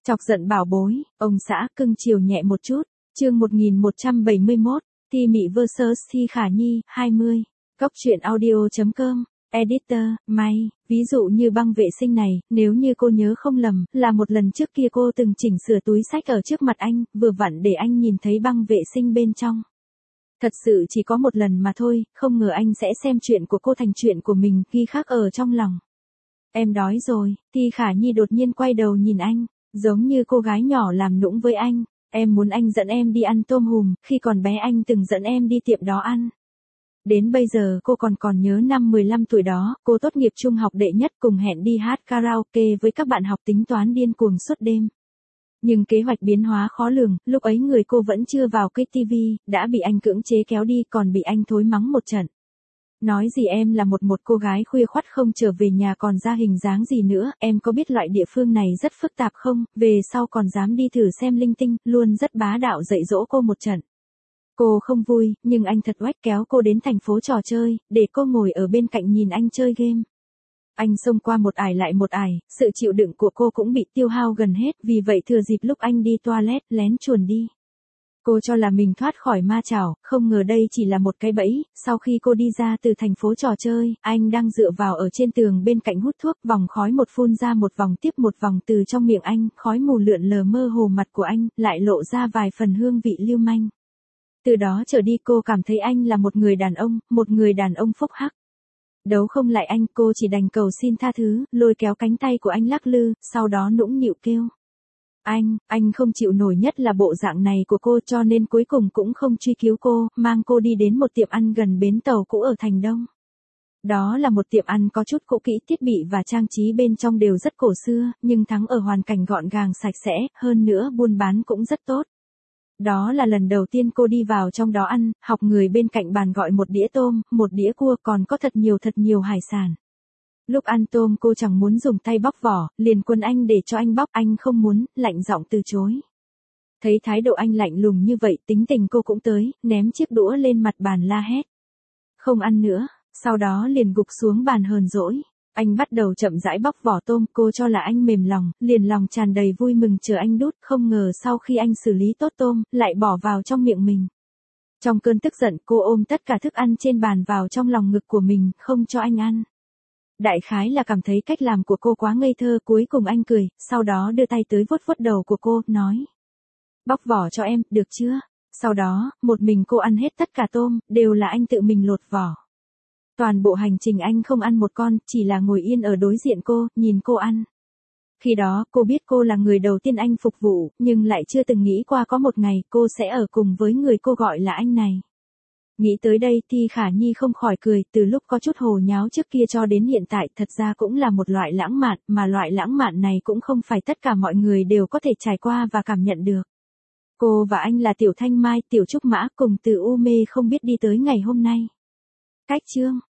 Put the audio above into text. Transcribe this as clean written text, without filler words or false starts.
Chọc giận bảo bối, ông xã cưng chiều nhẹ một chút. Chương 1171, Thi Mị vs Thi Khả Nhi, 20. Góc truyện audio.com. Editor, May, ví dụ như băng vệ sinh này, nếu như cô nhớ không lầm, là một lần trước kia cô từng chỉnh sửa túi xách ở trước mặt anh, vừa vặn để anh nhìn thấy băng vệ sinh bên trong. Thật sự chỉ có một lần mà thôi, không ngờ anh sẽ xem chuyện của cô thành chuyện của mình, ghi khắc ở trong lòng. Em đói rồi, Thi Khả Nhi đột nhiên quay đầu nhìn anh, giống như cô gái nhỏ làm nũng với anh. Em muốn anh dẫn em đi ăn tôm hùm, khi còn bé anh từng dẫn em đi tiệm đó ăn. Đến bây giờ cô còn nhớ năm 15 tuổi đó, cô tốt nghiệp trung học đệ nhất cùng hẹn đi hát karaoke với các bạn học tính toán điên cuồng suốt đêm. Nhưng kế hoạch biến hóa khó lường, lúc ấy người cô vẫn chưa vào cái TV, đã bị anh cưỡng chế kéo đi còn bị anh thối mắng một trận. Nói gì em là một cô gái khuya khoắt không trở về nhà còn ra hình dáng gì nữa, em có biết loại địa phương này rất phức tạp không, về sau còn dám đi thử xem linh tinh, luôn rất bá đạo dạy dỗ cô một trận. Cô không vui, nhưng anh thật oách kéo cô đến thành phố trò chơi, để cô ngồi ở bên cạnh nhìn anh chơi game. Anh xông qua một ải lại một ải, sự chịu đựng của cô cũng bị tiêu hao gần hết, vì vậy thừa dịp lúc anh đi toilet, lén chuồn đi. Cô cho là mình thoát khỏi ma chảo, không ngờ đây chỉ là một cái bẫy. Sau khi cô đi ra từ thành phố trò chơi, anh đang dựa vào ở trên tường bên cạnh hút thuốc, vòng khói một phun ra một vòng tiếp một vòng từ trong miệng anh, khói mù lượn lờ mơ hồ mặt của anh, lại lộ ra vài phần hương vị lưu manh. Từ đó trở đi cô cảm thấy anh là một người đàn ông phúc hắc. Đấu không lại anh, cô chỉ đành cầu xin tha thứ, lôi kéo cánh tay của anh lắc lư, sau đó nũng nịu kêu. Anh không chịu nổi nhất là bộ dạng này của cô, cho nên cuối cùng cũng không truy cứu cô, mang cô đi đến một tiệm ăn gần bến tàu cũ ở Thành Đông. Đó là một tiệm ăn có chút cũ kỹ, thiết bị và trang trí bên trong đều rất cổ xưa, nhưng thắng ở hoàn cảnh gọn gàng sạch sẽ, hơn nữa buôn bán cũng rất tốt. Đó là lần đầu tiên cô đi vào trong đó ăn, học người bên cạnh bàn gọi một đĩa tôm, một đĩa cua, còn có thật nhiều hải sản. Lúc ăn tôm cô chẳng muốn dùng tay bóc vỏ, liền quấn anh để cho anh bóc, anh không muốn, lạnh giọng từ chối. Thấy thái độ anh lạnh lùng như vậy, tính tình cô cũng tới, ném chiếc đũa lên mặt bàn la hét. Không ăn nữa, sau đó liền gục xuống bàn hờn dỗi. Anh bắt đầu chậm rãi bóc vỏ tôm, cô cho là anh mềm lòng, liền lòng tràn đầy vui mừng chờ anh đút, không ngờ sau khi anh xử lý tốt tôm, lại bỏ vào trong miệng mình. Trong cơn tức giận, cô ôm tất cả thức ăn trên bàn vào trong lòng ngực của mình, không cho anh ăn. Đại khái là cảm thấy cách làm của cô quá ngây thơ, cuối cùng anh cười, sau đó đưa tay tới vuốt vuốt đầu của cô, nói. Bóc vỏ cho em, được chưa? Sau đó, một mình cô ăn hết tất cả tôm, đều là anh tự mình lột vỏ. Toàn bộ hành trình anh không ăn một con, chỉ là ngồi yên ở đối diện cô, nhìn cô ăn. Khi đó, cô biết cô là người đầu tiên anh phục vụ, nhưng lại chưa từng nghĩ qua có một ngày cô sẽ ở cùng với người cô gọi là anh này. Nghĩ tới đây thì Khả Nhi không khỏi cười, từ lúc có chút hồ nháo trước kia cho đến hiện tại thật ra cũng là một loại lãng mạn, mà loại lãng mạn này cũng không phải tất cả mọi người đều có thể trải qua và cảm nhận được. Cô và anh là Tiểu Thanh Mai, Tiểu Trúc Mã cùng từ U Mê không biết đi tới ngày hôm nay. Cách chương